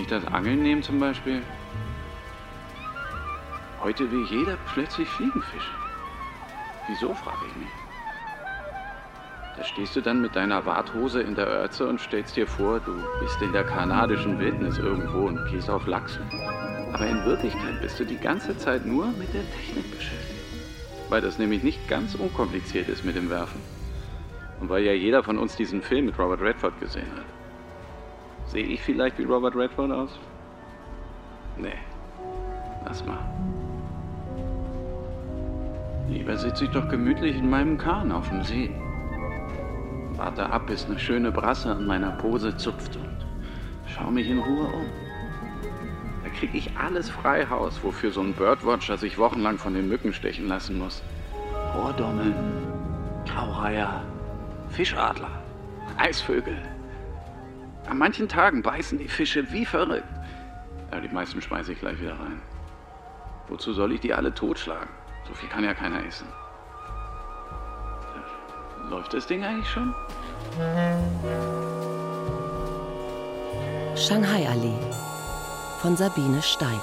ich das Angeln nehme zum Beispiel, heute will jeder plötzlich Fliegenfisch. Wieso, frage ich mich. Da stehst du dann mit deiner Warthose in der Ötze und stellst dir vor, du bist in der kanadischen Wildnis irgendwo und gehst auf Lachsen. Aber in Wirklichkeit bist du die ganze Zeit nur mit der Technik beschäftigt. Weil das nämlich nicht ganz unkompliziert ist mit dem Werfen. Und weil ja jeder von uns diesen Film mit Robert Redford gesehen hat. Sehe ich vielleicht wie Robert Redford aus? Nee, lass mal. Lieber sitze ich doch gemütlich in meinem Kahn auf dem See. Warte ab, bis eine schöne Brasse an meiner Pose zupft und schau mich in Ruhe um. Da krieg ich alles frei Haus, wofür so ein Birdwatcher sich wochenlang von den Mücken stechen lassen muss. Rohrdommeln, Graureiher, Fischadler, Eisvögel. An manchen Tagen beißen die Fische wie verrückt. Aber die meisten schmeiße ich gleich wieder rein. Wozu soll ich die alle totschlagen? So viel kann ja keiner essen. Läuft das Ding eigentlich schon? Shanghai-Allee von Sabine Stein.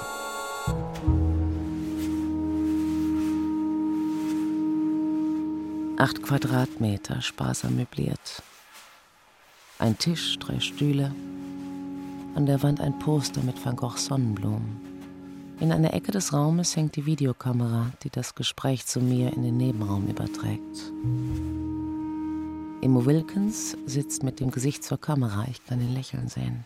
Acht Quadratmeter, sparsam möbliert. Ein Tisch, 3 Stühle. An der Wand ein Poster mit Van Goghs Sonnenblumen. In einer Ecke des Raumes hängt die Videokamera, die das Gespräch zu mir in den Nebenraum überträgt. Immo Wilkins sitzt mit dem Gesicht zur Kamera, ich kann ihn lächeln sehen.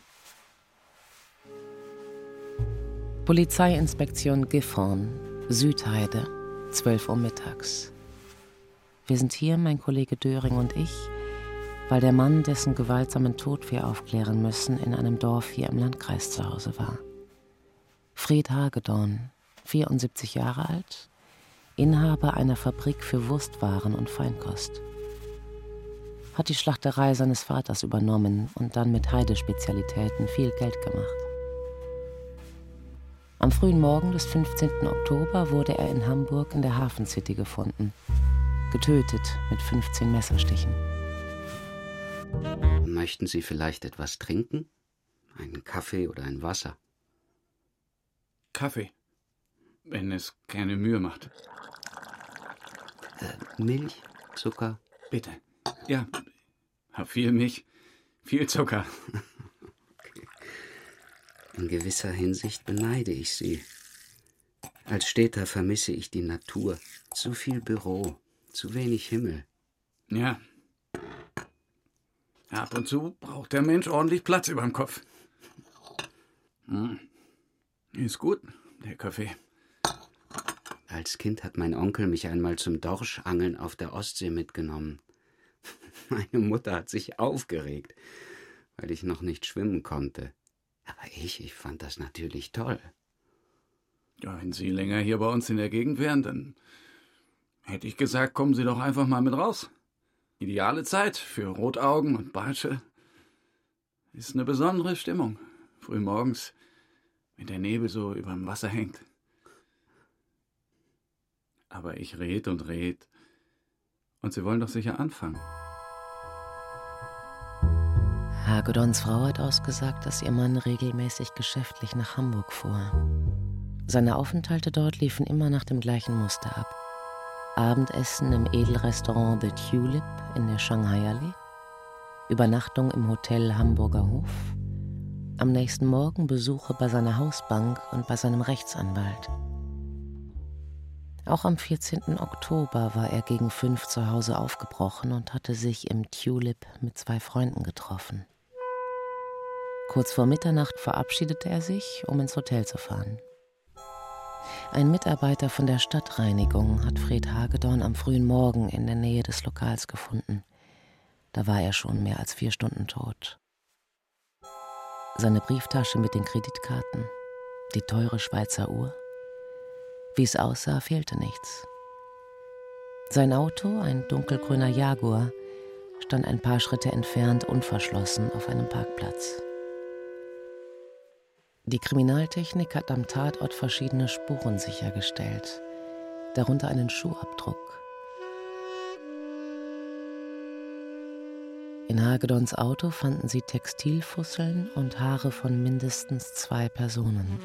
Polizeiinspektion Gifhorn, Südheide, 12 Uhr mittags. Wir sind hier, mein Kollege Döring und ich, weil der Mann, dessen gewaltsamen Tod wir aufklären müssen, in einem Dorf hier im Landkreis zu Hause war. Fred Hagedorn, 74 Jahre alt, Inhaber einer Fabrik für Wurstwaren und Feinkost. Hat die Schlachterei seines Vaters übernommen und dann mit Heidespezialitäten viel Geld gemacht. Am frühen Morgen des 15. Oktober wurde er in Hamburg in der Hafen City gefunden, getötet mit 15 Messerstichen. Möchten Sie vielleicht etwas trinken? Einen Kaffee oder ein Wasser? Kaffee, wenn es keine Mühe macht. Milch, Zucker? Bitte. Ja, viel Milch, viel Zucker. Okay. In gewisser Hinsicht beneide ich Sie. Als Städter vermisse ich die Natur. Zu viel Büro, zu wenig Himmel. Ja. Ab und zu braucht der Mensch ordentlich Platz überm Kopf. Ist gut, der Kaffee. Als Kind hat mein Onkel mich einmal zum Dorschangeln auf der Ostsee mitgenommen. Meine Mutter hat sich aufgeregt, weil ich noch nicht schwimmen konnte. Aber ich fand das natürlich toll. Ja, wenn Sie länger hier bei uns in der Gegend wären, dann hätte ich gesagt, kommen Sie doch einfach mal mit raus. Ideale Zeit für Rotaugen und Barsche. Ist eine besondere Stimmung. Frühmorgens, wenn der Nebel so überm Wasser hängt. Aber ich red und red. Und Sie wollen doch sicher anfangen. Hagedorns Frau hat ausgesagt, dass ihr Mann regelmäßig geschäftlich nach Hamburg fuhr. Seine Aufenthalte dort liefen immer nach dem gleichen Muster ab. Abendessen im Edelrestaurant The Tulip in der Shanghai-Allee, Übernachtung im Hotel Hamburger Hof, am nächsten Morgen Besuche bei seiner Hausbank und bei seinem Rechtsanwalt. Auch am 14. Oktober war er gegen 5 zu Hause aufgebrochen und hatte sich im Tulip mit 2 Freunden getroffen. Kurz vor Mitternacht verabschiedete er sich, um ins Hotel zu fahren. Ein Mitarbeiter von der Stadtreinigung hat Fred Hagedorn am frühen Morgen in der Nähe des Lokals gefunden. Da war er schon mehr als 4 Stunden tot. Seine Brieftasche mit den Kreditkarten, die teure Schweizer Uhr. Wie es aussah, fehlte nichts. Sein Auto, ein dunkelgrüner Jaguar, stand ein paar Schritte entfernt unverschlossen auf einem Parkplatz. Die Kriminaltechnik hat am Tatort verschiedene Spuren sichergestellt, darunter einen Schuhabdruck. In Hagedorns Auto fanden sie Textilfusseln und Haare von mindestens 2 Personen.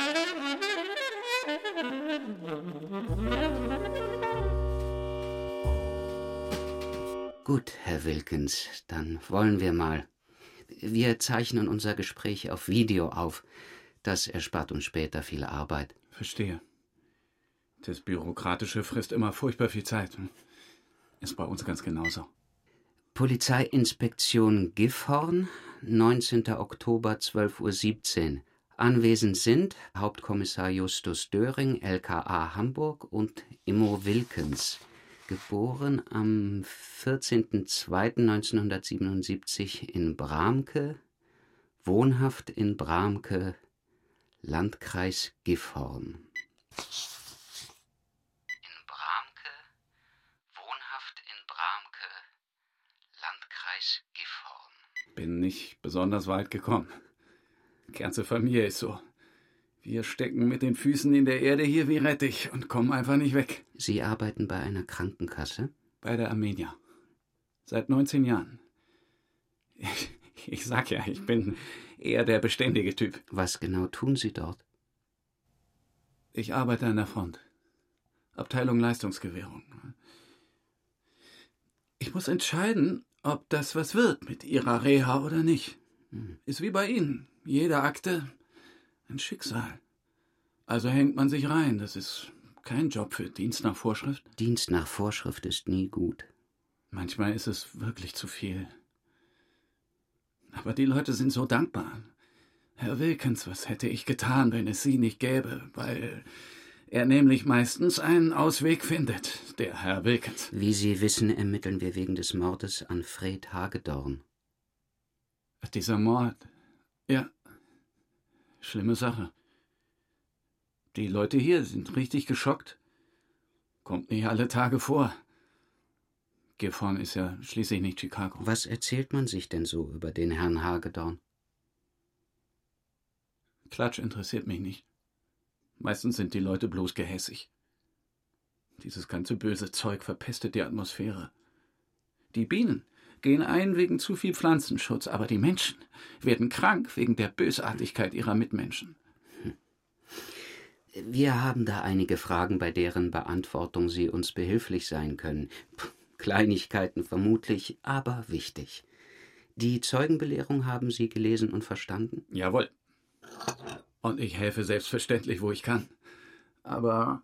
Gut, Herr Wilkins, dann wollen wir mal. Wir zeichnen unser Gespräch auf Video auf. Das erspart uns später viel Arbeit. Verstehe. Das Bürokratische frisst immer furchtbar viel Zeit. Ist bei uns ganz genauso. Polizeiinspektion Gifhorn, 19. Oktober, 12:17 Uhr. Anwesend sind Hauptkommissar Justus Döring, LKA Hamburg, und Immo Wilkins, geboren am 14.02.1977 in Bramke, wohnhaft in Bramke, Landkreis Gifhorn. In Bramke, wohnhaft in Bramke, Landkreis Gifhorn. Bin nicht besonders weit gekommen. Die ganze Familie ist so. Wir stecken mit den Füßen in der Erde hier wie Rettich und kommen einfach nicht weg. Sie arbeiten bei einer Krankenkasse? Bei der Armenia. Seit 19 Jahren. Ich sag ja, ich bin eher der beständige Typ. Was genau tun Sie dort? Ich arbeite an der Front. Abteilung Leistungsgewährung. Ich muss entscheiden, ob das was wird mit Ihrer Reha oder nicht. Ist wie bei Ihnen. Jede Akte ein Schicksal. Also hängt man sich rein. Das ist kein Job für Dienst nach Vorschrift. Dienst nach Vorschrift ist nie gut. Manchmal ist es wirklich zu viel. Aber die Leute sind so dankbar. Herr Wilkins, was hätte ich getan, wenn es Sie nicht gäbe? Weil er nämlich meistens einen Ausweg findet, der Herr Wilkins. Wie Sie wissen, ermitteln wir wegen des Mordes an Fred Hagedorn. Dieser Mord, ja, schlimme Sache. Die Leute hier sind richtig geschockt. Kommt nicht alle Tage vor. Gifhorn ist ja schließlich nicht Chicago. Was erzählt man sich denn so über den Herrn Hagedorn? Klatsch interessiert mich nicht. Meistens sind die Leute bloß gehässig. Dieses ganze böse Zeug verpestet die Atmosphäre. Die Bienen gehen ein wegen zu viel Pflanzenschutz, aber die Menschen werden krank wegen der Bösartigkeit ihrer Mitmenschen. Wir haben da einige Fragen, bei deren Beantwortung Sie uns behilflich sein können. Kleinigkeiten vermutlich, aber wichtig. Die Zeugenbelehrung haben Sie gelesen und verstanden? Jawohl. Und ich helfe selbstverständlich, wo ich kann. Aber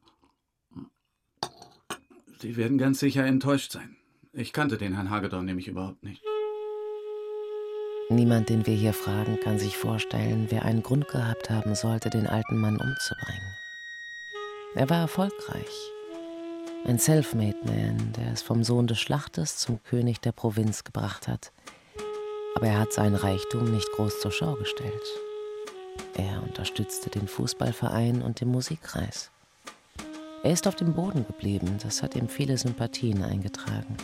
Sie werden ganz sicher enttäuscht sein. Ich kannte den Herrn Hagedorn nämlich überhaupt nicht. Niemand, den wir hier fragen, kann sich vorstellen, wer einen Grund gehabt haben sollte, den alten Mann umzubringen. Er war erfolgreich. Ein Selfmade-Man, der es vom Sohn des Schlachters zum König der Provinz gebracht hat. Aber er hat seinen Reichtum nicht groß zur Schau gestellt. Er unterstützte den Fußballverein und den Musikkreis. Er ist auf dem Boden geblieben, das hat ihm viele Sympathien eingetragen.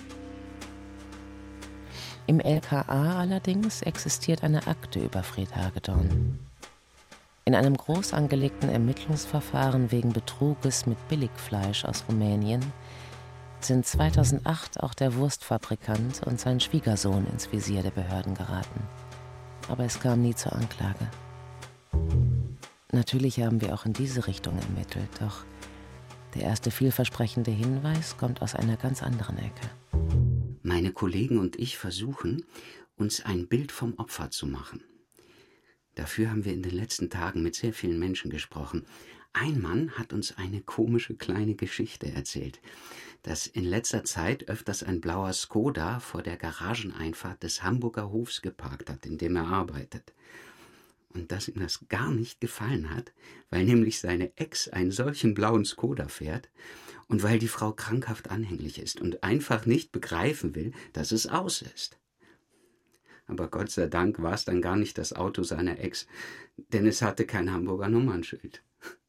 Im LKA allerdings existiert eine Akte über Fred Hagedorn. In einem groß angelegten Ermittlungsverfahren wegen Betruges mit Billigfleisch aus Rumänien sind 2008 auch der Wurstfabrikant und sein Schwiegersohn ins Visier der Behörden geraten. Aber es kam nie zur Anklage. Natürlich haben wir auch in diese Richtung ermittelt, doch der erste vielversprechende Hinweis kommt aus einer ganz anderen Ecke. Meine Kollegen und ich versuchen, uns ein Bild vom Opfer zu machen. Dafür haben wir in den letzten Tagen mit sehr vielen Menschen gesprochen. Ein Mann hat uns eine komische kleine Geschichte erzählt, dass in letzter Zeit öfters ein blauer Skoda vor der Garageneinfahrt des Hamburger Hofs geparkt hat, in dem er arbeitet. Und dass ihm das gar nicht gefallen hat, weil nämlich seine Ex einen solchen blauen Skoda fährt und weil die Frau krankhaft anhänglich ist und einfach nicht begreifen will, dass es aus ist. Aber Gott sei Dank war es dann gar nicht das Auto seiner Ex, denn es hatte kein Hamburger Nummernschild.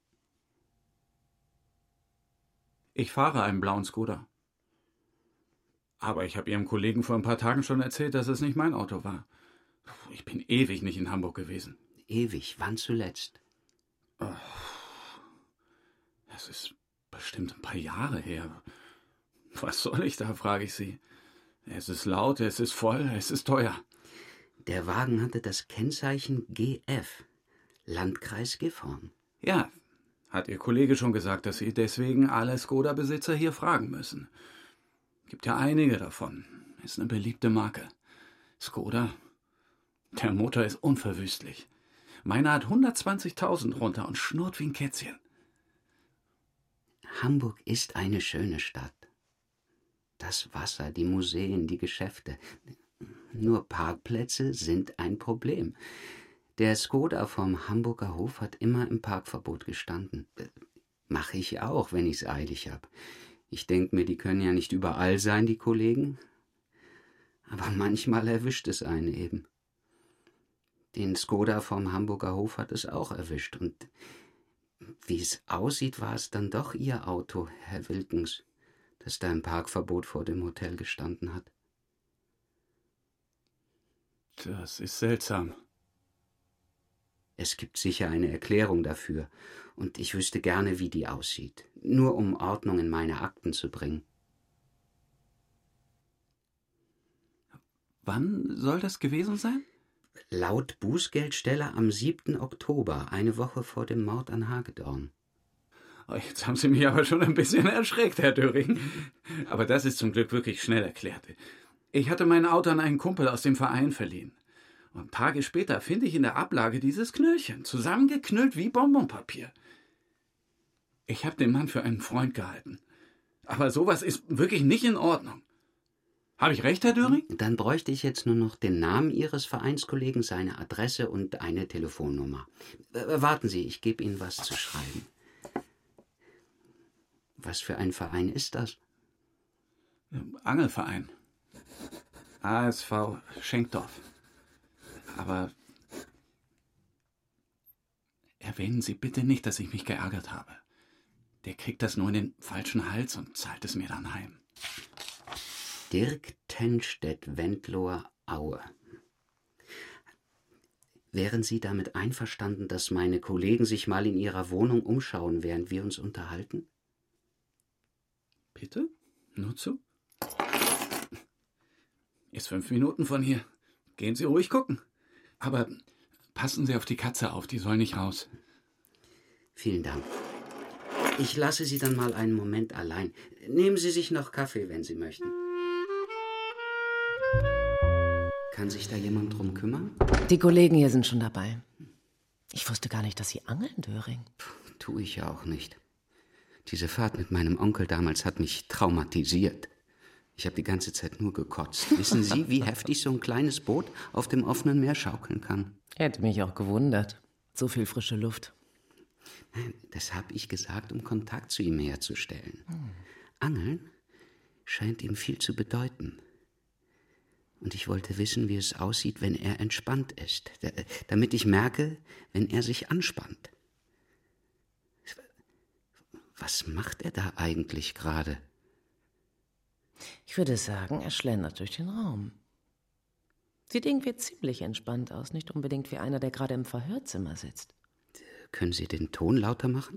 Ich fahre einen blauen Skoda. Aber ich habe Ihrem Kollegen vor ein paar Tagen schon erzählt, dass es nicht mein Auto war. Ich bin ewig nicht in Hamburg gewesen. Ewig? Wann zuletzt? Es ist bestimmt ein paar Jahre her. Was soll ich da, frage ich Sie. Es ist laut, es ist voll, es ist teuer. Der Wagen hatte das Kennzeichen GF, Landkreis Gifhorn. Ja, hat Ihr Kollege schon gesagt, dass Sie deswegen alle Skoda-Besitzer hier fragen müssen. Gibt ja einige davon. Ist eine beliebte Marke. Skoda, der Motor ist unverwüstlich. Meiner hat 120.000 runter und schnurrt wie ein Kätzchen. Hamburg ist eine schöne Stadt. Das Wasser, die Museen, die Geschäfte. Nur Parkplätze sind ein Problem. Der Skoda vom Hamburger Hof hat immer im Parkverbot gestanden. Mache ich auch, wenn ich's eilig hab. Ich denke mir, die können ja nicht überall sein, die Kollegen. Aber manchmal erwischt es einen eben. Den Skoda vom Hamburger Hof hat es auch erwischt. Und wie es aussieht, war es dann doch Ihr Auto, Herr Wilkens, das da im Parkverbot vor dem Hotel gestanden hat. Das ist seltsam. Es gibt sicher eine Erklärung dafür, und ich wüsste gerne, wie die aussieht, nur um Ordnung in meine Akten zu bringen. Wann soll das gewesen sein? Laut Bußgeldsteller am 7. Oktober, eine Woche vor dem Mord an Hagedorn. Oh, jetzt haben Sie mich aber schon ein bisschen erschreckt, Herr Döring. Aber das ist zum Glück wirklich schnell erklärt. Ich hatte mein Auto an einen Kumpel aus dem Verein verliehen. Und Tage später finde ich in der Ablage dieses Knöllchen, zusammengeknüllt wie Bonbonpapier. Ich habe den Mann für einen Freund gehalten. Aber sowas ist wirklich nicht in Ordnung. Habe ich recht, Herr Döring? Dann bräuchte ich jetzt nur noch den Namen Ihres Vereinskollegen, seine Adresse und eine Telefonnummer. Warten Sie, ich gebe Ihnen was zu schreiben. Was für ein Verein ist das? Angelverein. ASV Schenkdorf. Aber erwähnen Sie bitte nicht, dass ich mich geärgert habe. Der kriegt das nur in den falschen Hals und zahlt es mir dann heim. Dirk Tenstedt, Wendloher, Aue. Wären Sie damit einverstanden, dass meine Kollegen sich mal in Ihrer Wohnung umschauen, während wir uns unterhalten? Bitte? Nur zu? Ist 5 Minuten von hier. Gehen Sie ruhig gucken. Aber passen Sie auf die Katze auf, die soll nicht raus. Vielen Dank. Ich lasse Sie dann mal einen Moment allein. Nehmen Sie sich noch Kaffee, wenn Sie möchten. Kann sich da jemand drum kümmern? Die Kollegen hier sind schon dabei. Ich wusste gar nicht, dass Sie angeln, Döring. Tue ich ja auch nicht. Diese Fahrt mit meinem Onkel damals hat mich traumatisiert. Ich habe die ganze Zeit nur gekotzt. Wissen Sie, wie heftig so ein kleines Boot auf dem offenen Meer schaukeln kann? Hätte mich auch gewundert. So viel frische Luft. Nein, das habe ich gesagt, um Kontakt zu ihm herzustellen. Angeln scheint ihm viel zu bedeuten. Und ich wollte wissen, wie es aussieht, wenn er entspannt ist. Damit ich merke, wenn er sich anspannt. Was macht er da eigentlich gerade? Ich würde sagen, er schlendert durch den Raum. Sieht irgendwie ziemlich entspannt aus, nicht unbedingt wie einer, der gerade im Verhörzimmer sitzt. Können Sie den Ton lauter machen?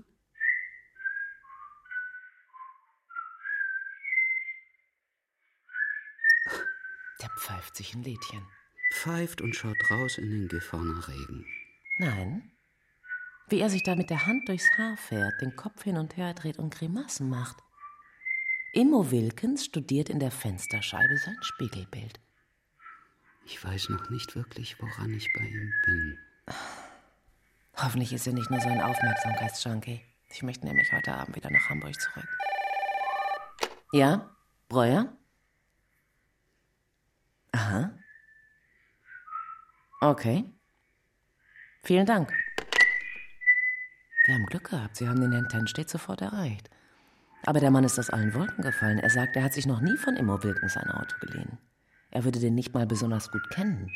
Der pfeift sich ein Liedchen. Pfeift und schaut raus in den Gifhorner Regen. Nein. Wie er sich da mit der Hand durchs Haar fährt, den Kopf hin und her dreht und Grimassen macht. Immo Wilkens studiert in der Fensterscheibe sein Spiegelbild. Ich weiß noch nicht wirklich, woran ich bei ihm bin. Hoffentlich ist er nicht nur so ein Aufmerksamkeitsjunkie. Ich möchte nämlich heute Abend wieder nach Hamburg zurück. Ja? Breuer? Aha. Okay. Vielen Dank. Wir haben Glück gehabt. Sie haben den Herrn Tenstedt sofort erreicht. Aber der Mann ist aus allen Wolken gefallen. Er sagt, er hat sich noch nie von Immo Wilkens ein Auto geliehen. Er würde den nicht mal besonders gut kennen.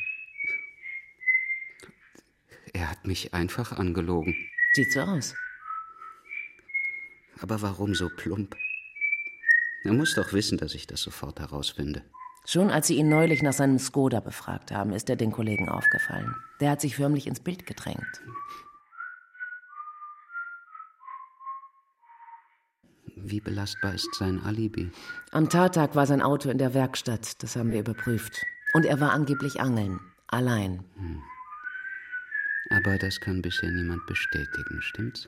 Er hat mich einfach angelogen. Sieht so aus. Aber warum so plump? Er muss doch wissen, dass ich das sofort herausfinde. Schon als Sie ihn neulich nach seinem Skoda befragt haben, ist er den Kollegen aufgefallen. Der hat sich förmlich ins Bild gedrängt. Wie belastbar ist sein Alibi? Am Tattag war sein Auto in der Werkstatt, das haben wir überprüft. Und er war angeblich angeln, allein. Aber das kann bisher niemand bestätigen, stimmt's?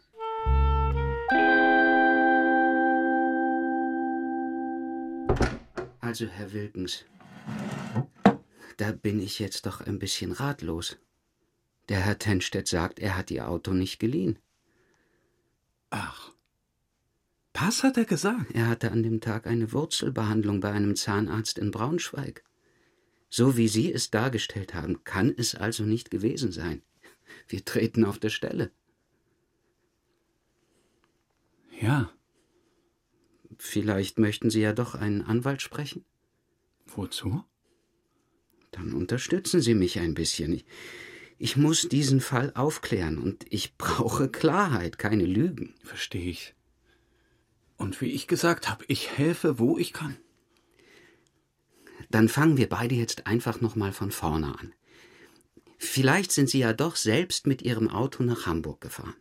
Also, Herr Wilkens, da bin ich jetzt doch ein bisschen ratlos. Der Herr Tennstedt sagt, er hat Ihr Auto nicht geliehen. Ach, das hat er gesagt? Er hatte an dem Tag eine Wurzelbehandlung bei einem Zahnarzt in Braunschweig. So wie Sie es dargestellt haben, kann es also nicht gewesen sein. Wir treten auf der Stelle. Ja. Vielleicht möchten Sie ja doch einen Anwalt sprechen? Wozu? Dann unterstützen Sie mich ein bisschen. Ich muss diesen Fall aufklären und ich brauche Klarheit, keine Lügen. Verstehe ich. Und wie ich gesagt habe, ich helfe, wo ich kann. Dann fangen wir beide jetzt einfach nochmal von vorne an. Vielleicht sind Sie ja doch selbst mit Ihrem Auto nach Hamburg gefahren.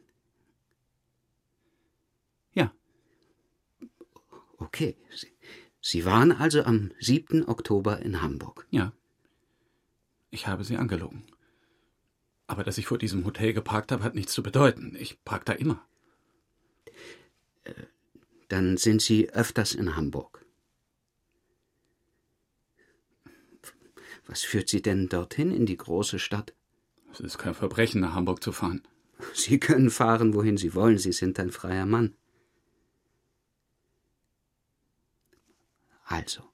Ja. Okay. Sie waren also am 7. Oktober in Hamburg. Ja. Ich habe Sie angelogen. Aber dass ich vor diesem Hotel geparkt habe, hat nichts zu bedeuten. Ich park da immer. Dann sind Sie öfters in Hamburg. Was führt Sie denn dorthin in die große Stadt? Es ist kein Verbrechen, nach Hamburg zu fahren. Sie können fahren, wohin Sie wollen. Sie sind ein freier Mann. Also.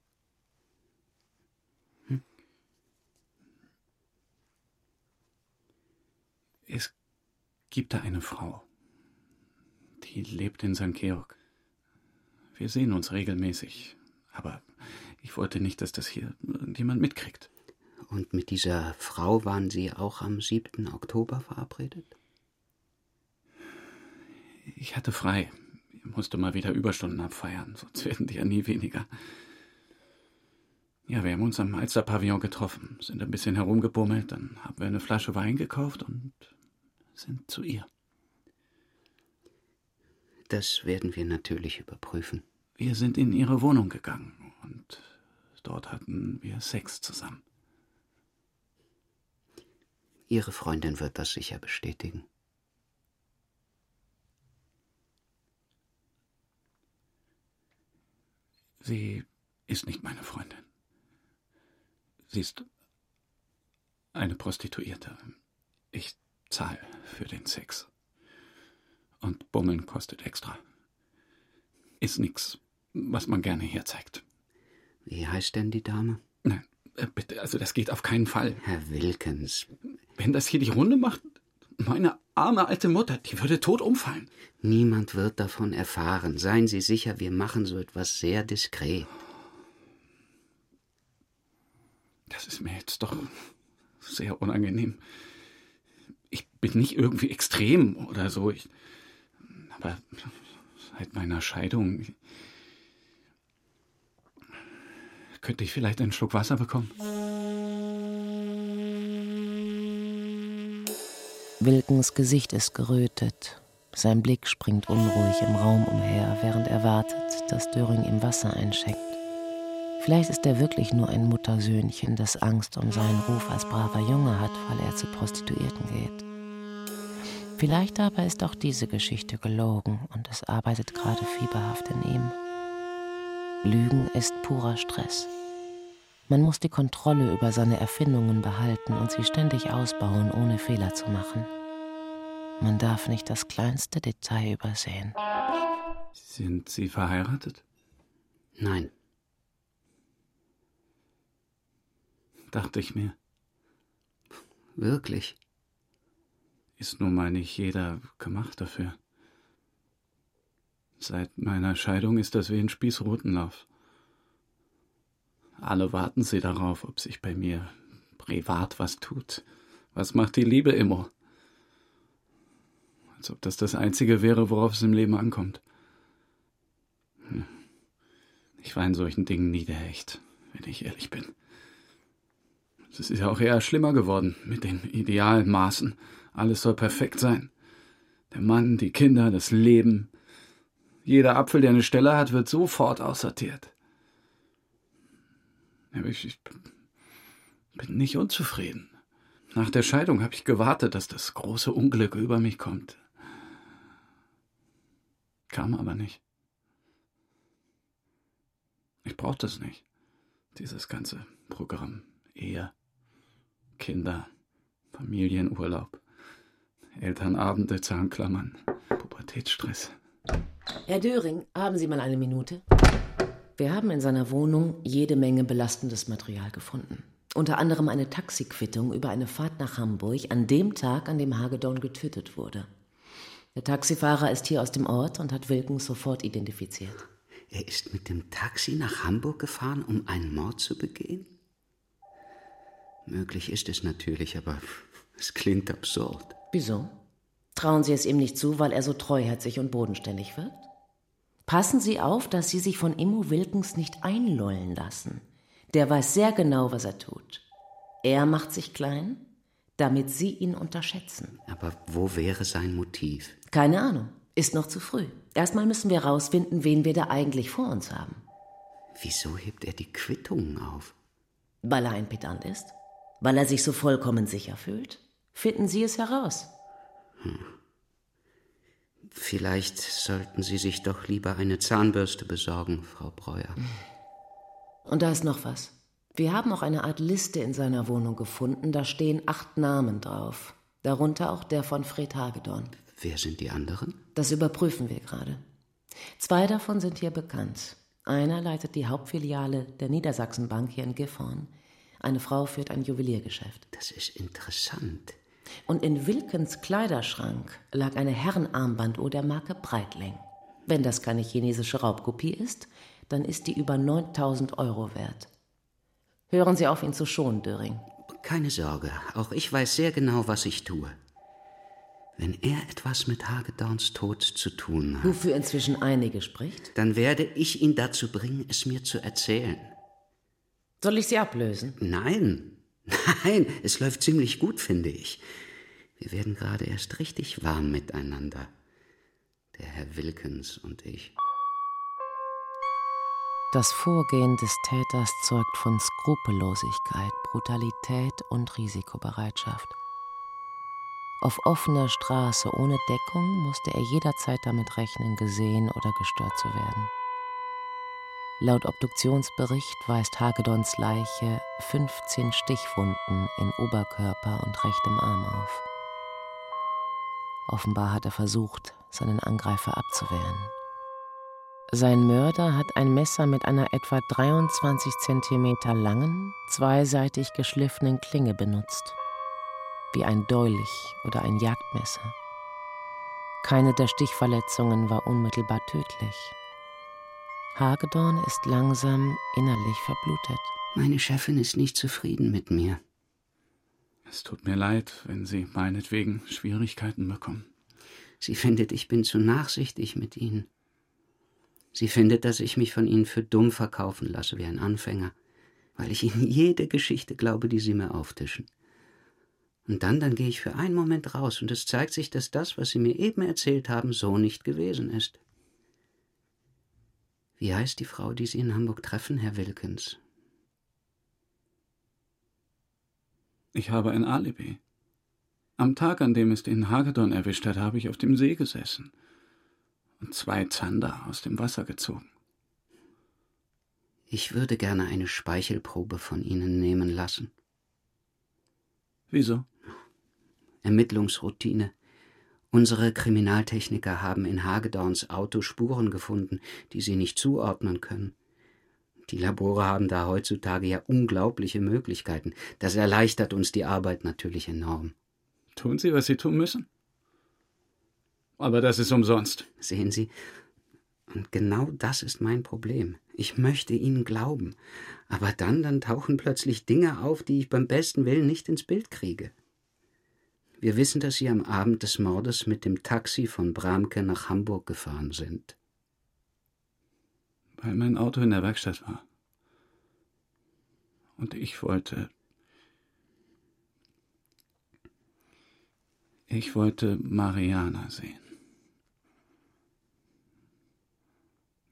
Es gibt da eine Frau. Die lebt in St. Georg. Wir sehen uns regelmäßig. Aber ich wollte nicht, dass das hier irgendjemand mitkriegt. Und mit dieser Frau waren Sie auch am 7. Oktober verabredet? Ich hatte frei. Ich musste mal wieder Überstunden abfeiern, sonst werden die ja nie weniger. Ja, wir haben uns am Alster-Pavillon getroffen, sind ein bisschen herumgebummelt, dann haben wir eine Flasche Wein gekauft und sind zu ihr. Das werden wir natürlich überprüfen. Wir sind in ihre Wohnung gegangen und dort hatten wir Sex zusammen. Ihre Freundin wird das sicher bestätigen. Sie ist nicht meine Freundin. Sie ist eine Prostituierte. Ich zahle für den Sex. Und Bummeln kostet extra. Ist nix, was man gerne herzeigt. Wie heißt denn die Dame? Nein, bitte, also das geht auf keinen Fall. Herr Wilkens. Wenn das hier die Runde macht, meine arme alte Mutter, die würde tot umfallen. Niemand wird davon erfahren. Seien Sie sicher, wir machen so etwas sehr diskret. Das ist mir jetzt doch sehr unangenehm. Ich bin nicht irgendwie extrem oder so. Aber seit meiner Scheidung könnte ich vielleicht einen Schluck Wasser bekommen? Wilkens Gesicht ist gerötet. Sein Blick springt unruhig im Raum umher, während er wartet, dass Döring ihm Wasser einschenkt. Vielleicht ist er wirklich nur ein Muttersöhnchen, das Angst um seinen Ruf als braver Junge hat, weil er zu Prostituierten geht. Vielleicht aber ist auch diese Geschichte gelogen und es arbeitet gerade fieberhaft in ihm. Lügen ist purer Stress. Man muss die Kontrolle über seine Erfindungen behalten und sie ständig ausbauen, ohne Fehler zu machen. Man darf nicht das kleinste Detail übersehen. Sind Sie verheiratet? Nein. Dachte ich mir. Wirklich? Ist nun mal nicht jeder gemacht dafür. Seit meiner Scheidung ist das wie ein Spießrutenlauf. Alle warten sie darauf, ob sich bei mir privat was tut. Was macht die Liebe immer? Als ob das Einzige wäre, worauf es im Leben ankommt. Ich war in solchen Dingen nie der Hecht, wenn ich ehrlich bin. Es ist ja auch eher schlimmer geworden mit den idealen Maßen. Alles soll perfekt sein. Der Mann, die Kinder, das Leben. Jeder Apfel, der eine Stelle hat, wird sofort aussortiert. Aber ich bin nicht unzufrieden. Nach der Scheidung habe ich gewartet, dass das große Unglück über mich kommt. Kam aber nicht. Ich brauche das nicht. Dieses ganze Programm. Ehe, Kinder, Familienurlaub, Elternabende, Zahnklammern, Pubertätsstress. Herr Döring, haben Sie mal eine Minute? Wir haben in seiner Wohnung jede Menge belastendes Material gefunden. Unter anderem eine Taxiquittung über eine Fahrt nach Hamburg an dem Tag, an dem Hagedorn getötet wurde. Der Taxifahrer ist hier aus dem Ort und hat Wilkens sofort identifiziert. Er ist mit dem Taxi nach Hamburg gefahren, um einen Mord zu begehen? Möglich ist es natürlich, aber es klingt absurd. Wieso? Trauen Sie es ihm nicht zu, weil er so treuherzig und bodenständig wirkt? Passen Sie auf, dass Sie sich von Immo Wilkens nicht einlullen lassen. Der weiß sehr genau, was er tut. Er macht sich klein, damit Sie ihn unterschätzen. Aber wo wäre sein Motiv? Keine Ahnung, ist noch zu früh. Erstmal müssen wir rausfinden, wen wir da eigentlich vor uns haben. Wieso hebt er die Quittungen auf? Weil er ein Pedant ist? Weil er sich so vollkommen sicher fühlt? Finden Sie es heraus. Vielleicht sollten Sie sich doch lieber eine Zahnbürste besorgen, Frau Breuer. Und da ist noch was. Wir haben auch eine Art Liste in seiner Wohnung gefunden. Da stehen 8 Namen drauf. Darunter auch der von Fred Hagedorn. Wer sind die anderen? Das überprüfen wir gerade. 2 davon sind hier bekannt. Einer leitet die Hauptfiliale der Niedersachsenbank hier in Gifhorn. Eine Frau führt ein Juweliergeschäft. Das ist interessant. Und in Wilkens Kleiderschrank lag eine Herrenarmbanduhr der Marke Breitling. Wenn das keine chinesische Raubkopie ist, dann ist die über 9.000 € wert. Hören Sie auf, ihn zu schonen, Döring. Keine Sorge, auch ich weiß sehr genau, was ich tue. Wenn er etwas mit Hagedorns Tod zu tun hat, Wofür inzwischen einige spricht, dann werde ich ihn dazu bringen, es mir zu erzählen. soll ich Sie ablösen? Nein, es läuft ziemlich gut, finde ich. Wir werden gerade erst richtig warm miteinander, der Herr Wilkens und ich. Das Vorgehen des Täters zeugt von Skrupellosigkeit, Brutalität und Risikobereitschaft. Auf offener Straße ohne Deckung musste er jederzeit damit rechnen, gesehen oder gestört zu werden. Laut Obduktionsbericht weist Hagedorns Leiche 15 Stichwunden in Oberkörper und rechtem Arm auf. Offenbar hat er versucht, seinen Angreifer abzuwehren. Sein Mörder hat ein Messer mit einer etwa 23 Zentimeter langen, zweiseitig geschliffenen Klinge benutzt, wie ein Dolch oder ein Jagdmesser. Keine der Stichverletzungen war unmittelbar tödlich. Hagedorn ist langsam innerlich verblutet. Meine Chefin ist nicht zufrieden mit mir. Es tut mir leid, wenn Sie meinetwegen Schwierigkeiten bekommen. Sie findet, ich bin zu nachsichtig mit Ihnen. Sie findet, dass ich mich von Ihnen für dumm verkaufen lasse wie ein Anfänger, weil ich Ihnen jede Geschichte glaube, die Sie mir auftischen. Und dann gehe ich für einen Moment raus und es zeigt sich, dass das, was Sie mir eben erzählt haben, so nicht gewesen ist. Wie heißt die Frau, die Sie in Hamburg treffen, Herr Wilkens? Ich habe ein Alibi. Am Tag, an dem es den Hagedorn erwischt hat, habe ich auf dem See gesessen und 2 Zander aus dem Wasser gezogen. Ich würde gerne eine Speichelprobe von Ihnen nehmen lassen. Wieso? Ermittlungsroutine. Unsere Kriminaltechniker haben in Hagedorns Auto Spuren gefunden, die sie nicht zuordnen können. Die Labore haben da heutzutage ja unglaubliche Möglichkeiten. Das erleichtert uns die Arbeit natürlich enorm. Tun Sie, was Sie tun müssen? Aber das ist umsonst. Sehen Sie, und genau das ist mein Problem. Ich möchte Ihnen glauben, aber dann tauchen plötzlich Dinge auf, die ich beim besten Willen nicht ins Bild kriege. Wir wissen, dass Sie am Abend des Mordes mit dem Taxi von Bramke nach Hamburg gefahren sind. Weil mein Auto in der Werkstatt war. Und ich wollte Mariana sehen.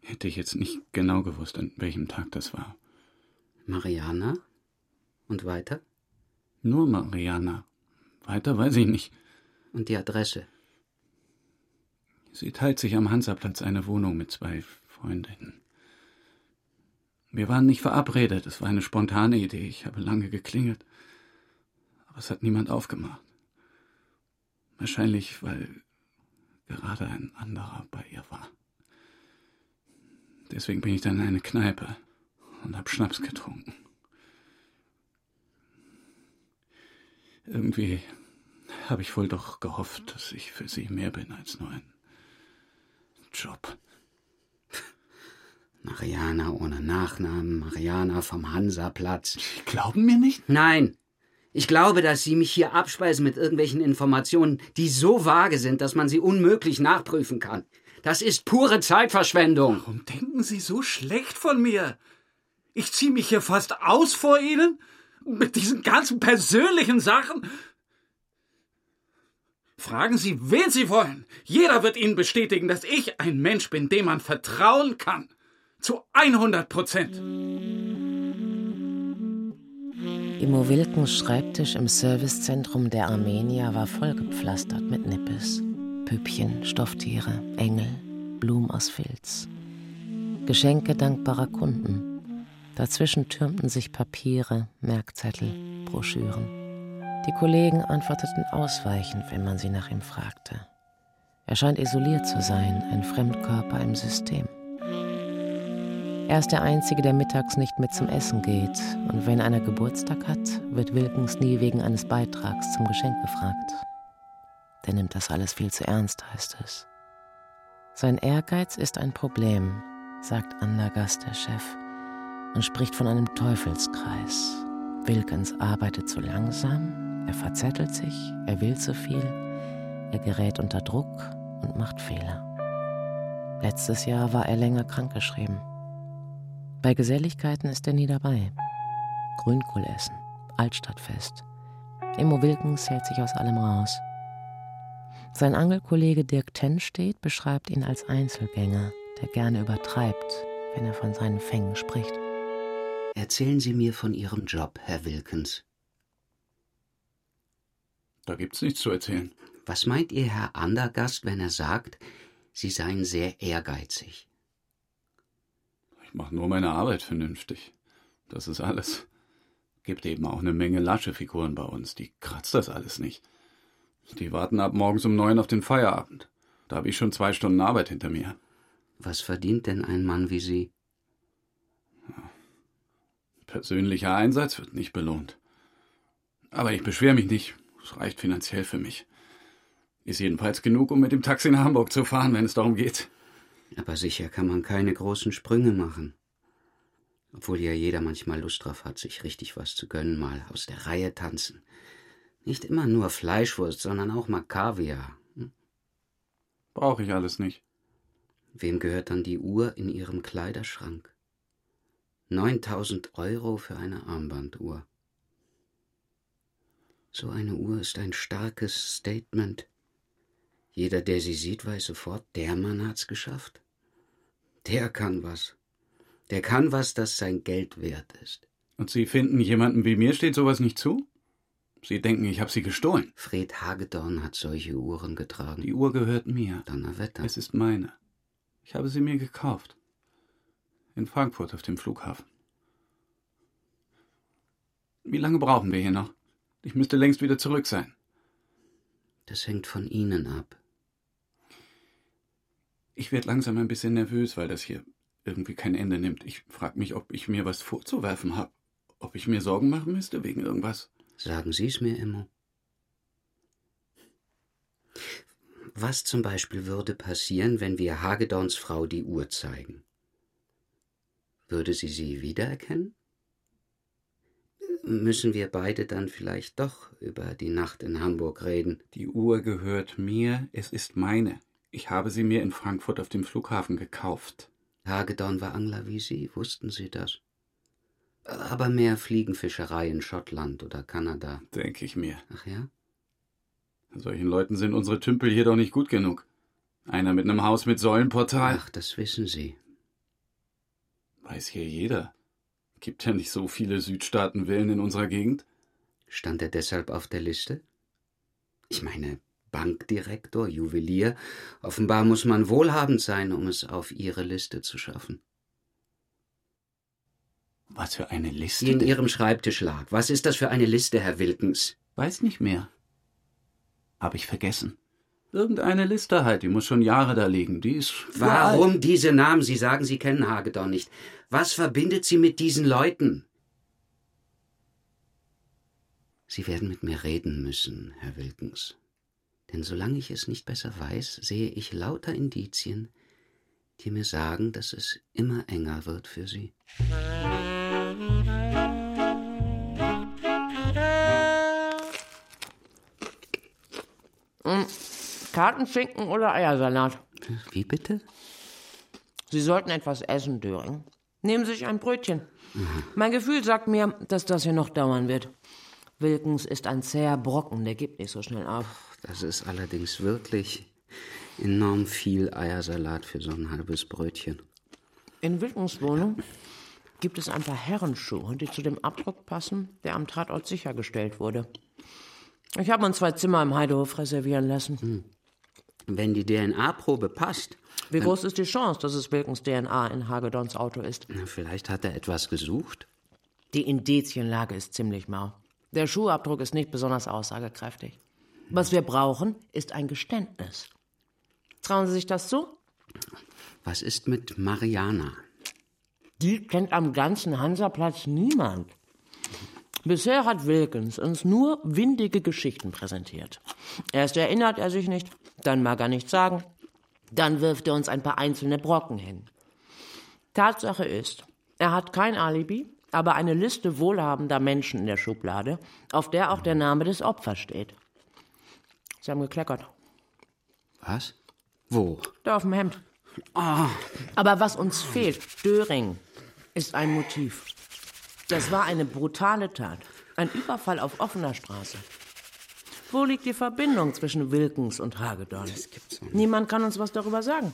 Hätte ich jetzt nicht genau gewusst, an welchem Tag das war. Mariana? Und weiter? Nur Mariana. Weiter weiß ich nicht. Und die Adresse? Sie teilt sich am Hansaplatz eine Wohnung mit 2 Freundinnen. Wir waren nicht verabredet, es war eine spontane Idee. Ich habe lange geklingelt, aber es hat niemand aufgemacht. Wahrscheinlich, weil gerade ein anderer bei ihr war. Deswegen bin ich dann in eine Kneipe und habe Schnaps getrunken. Irgendwie habe ich wohl doch gehofft, dass ich für sie mehr bin als nur ein Job. Mariana ohne Nachnamen, Mariana vom Hansaplatz. Sie glauben mir nicht? Nein. Ich glaube, dass Sie mich hier abspeisen mit irgendwelchen Informationen, die so vage sind, dass man sie unmöglich nachprüfen kann. Das ist pure Zeitverschwendung. Warum denken Sie so schlecht von mir? Ich ziehe mich hier fast aus vor Ihnen? Mit diesen ganzen persönlichen Sachen? Fragen Sie, wen Sie wollen. Jeder wird Ihnen bestätigen, dass ich ein Mensch bin, dem man vertrauen kann. Zu 100%. Immo Wilkens Schreibtisch im Servicezentrum der Armenier war vollgepflastert mit Nippes. Püppchen, Stofftiere, Engel, Blumen aus Filz. Geschenke dankbarer Kunden. Dazwischen türmten sich Papiere, Merkzettel, Broschüren. Die Kollegen antworteten ausweichend, wenn man sie nach ihm fragte. Er scheint isoliert zu sein, ein Fremdkörper im System. Er ist der Einzige, der mittags nicht mit zum Essen geht. Und wenn einer Geburtstag hat, wird Wilkens nie wegen eines Beitrags zum Geschenk gefragt. Der nimmt das alles viel zu ernst, heißt es. Sein Ehrgeiz ist ein Problem, sagt Andergast, der Chef, und spricht von einem Teufelskreis. Wilkens arbeitet zu langsam, er verzettelt sich, er will zu viel, er gerät unter Druck und macht Fehler. Letztes Jahr war er länger krankgeschrieben. Bei Geselligkeiten ist er nie dabei. Grünkohl essen, Altstadtfest. Immo Wilkens hält sich aus allem raus. Sein Angelkollege Dirk Tenstedt beschreibt ihn als Einzelgänger, der gerne übertreibt, wenn er von seinen Fängen spricht. Erzählen Sie mir von Ihrem Job, Herr Wilkens. Da gibt's nichts zu erzählen. Was meint Ihr Herr Andergast, wenn er sagt, Sie seien sehr ehrgeizig? Ich mache nur meine Arbeit vernünftig. Das ist alles. Gibt eben auch eine Menge lasche Figuren bei uns. Die kratzt das alles nicht. Die warten ab morgens um 9 auf den Feierabend. Da habe ich schon 2 Stunden Arbeit hinter mir. Was verdient denn ein Mann wie Sie? Persönlicher Einsatz wird nicht belohnt. Aber ich beschwere mich nicht. Es reicht finanziell für mich. Ist jedenfalls genug, um mit dem Taxi nach Hamburg zu fahren, wenn es darum geht. Aber sicher kann man keine großen Sprünge machen. Obwohl ja jeder manchmal Lust drauf hat, sich richtig was zu gönnen, mal aus der Reihe tanzen. Nicht immer nur Fleischwurst, sondern auch mal Kaviar. Brauche ich alles nicht. Wem gehört dann die Uhr in Ihrem Kleiderschrank? 9.000 € für eine Armbanduhr. So eine Uhr ist ein starkes Statement. Jeder, der sie sieht, weiß sofort, der Mann hat's geschafft. Der kann was. Der kann was, das sein Geld wert ist. Und Sie finden, jemandem wie mir steht sowas nicht zu? Sie denken, ich habe sie gestohlen. Fred Hagedorn hat solche Uhren getragen. Die Uhr gehört mir. Donnerwetter. Es ist meine. Ich habe sie mir gekauft. In Frankfurt auf dem Flughafen. Wie lange brauchen wir hier noch? Ich müsste längst wieder zurück sein. Das hängt von Ihnen ab. Ich werde langsam ein bisschen nervös, weil das hier irgendwie kein Ende nimmt. Ich frage mich, ob ich mir was vorzuwerfen habe. Ob ich mir Sorgen machen müsste wegen irgendwas. Sagen Sie es mir, Immo. Was zum Beispiel würde passieren, wenn wir Hagedorns Frau die Uhr zeigen? Würde sie wiedererkennen? Müssen wir beide dann vielleicht doch über die Nacht in Hamburg reden? Die Uhr gehört mir, es ist meine. Ich habe sie mir in Frankfurt auf dem Flughafen gekauft. Hagedorn war Angler wie Sie, wussten Sie das? Aber mehr Fliegenfischerei in Schottland oder Kanada. Denke ich mir. Ach ja? Solchen Leuten sind unsere Tümpel hier doch nicht gut genug. Einer mit einem Haus mit Säulenportal. Ach, das wissen Sie. Weiß hier jeder. Gibt ja nicht so viele Südstaatenvillen in unserer Gegend. Stand er deshalb auf der Liste? Ich meine, Bankdirektor, Juwelier. Offenbar muss man wohlhabend sein, um es auf Ihre Liste zu schaffen. Was für eine Liste? Die in Ihrem Schreibtisch lag. Was ist das für eine Liste, Herr Wilkens? Weiß nicht mehr. Hab ich vergessen. Irgendeine Liste halt, die muss schon Jahre da liegen. Die ist Warum uralt. diese Namen? Sie sagen, Sie kennen Hagedorn nicht. Was verbindet Sie mit diesen Leuten? Sie werden mit mir reden müssen, Herr Wilkens. Denn solange ich es nicht besser weiß, sehe ich lauter Indizien, die mir sagen, dass es immer enger wird für Sie. Kartenschinken oder Eiersalat? Wie bitte? Sie sollten etwas essen, Döring. Nehmen Sie sich ein Brötchen. Mein Gefühl sagt mir, dass das hier noch dauern wird. Wilkens ist ein zäher Brocken, der gibt nicht so schnell auf. Das ist allerdings wirklich enorm viel Eiersalat für so ein halbes Brötchen. In Wilkens Wohnung gibt es ein paar Herrenschuhe, die zu dem Abdruck passen, der am Tatort sichergestellt wurde. Ich habe uns 2 Zimmer im Heidehof reservieren lassen. Wenn die DNA-Probe passt. Wie groß ist die Chance, dass es Wilkens DNA in Hagedorns Auto ist? Na, vielleicht hat er etwas gesucht. Die Indizienlage ist ziemlich mau. Der Schuhabdruck ist nicht besonders aussagekräftig. Was wir brauchen, ist ein Geständnis. Trauen Sie sich das zu? Was ist mit Mariana? Die kennt am ganzen Hansaplatz niemand. Bisher hat Wilkens uns nur windige Geschichten präsentiert. Erst erinnert er sich nicht, dann mag er nichts sagen, dann wirft er uns ein paar einzelne Brocken hin. Tatsache ist, er hat kein Alibi, aber eine Liste wohlhabender Menschen in der Schublade, auf der auch der Name des Opfers steht. Sie haben gekleckert. Was? Wo? Da auf dem Hemd. Ah, Aber was uns fehlt, Döring, ist ein Motiv. Das war eine brutale Tat. Ein Überfall auf offener Straße. Wo liegt die Verbindung zwischen Wilkens und Hagedorn? das gibt's doch nicht. Niemand kann uns was darüber sagen.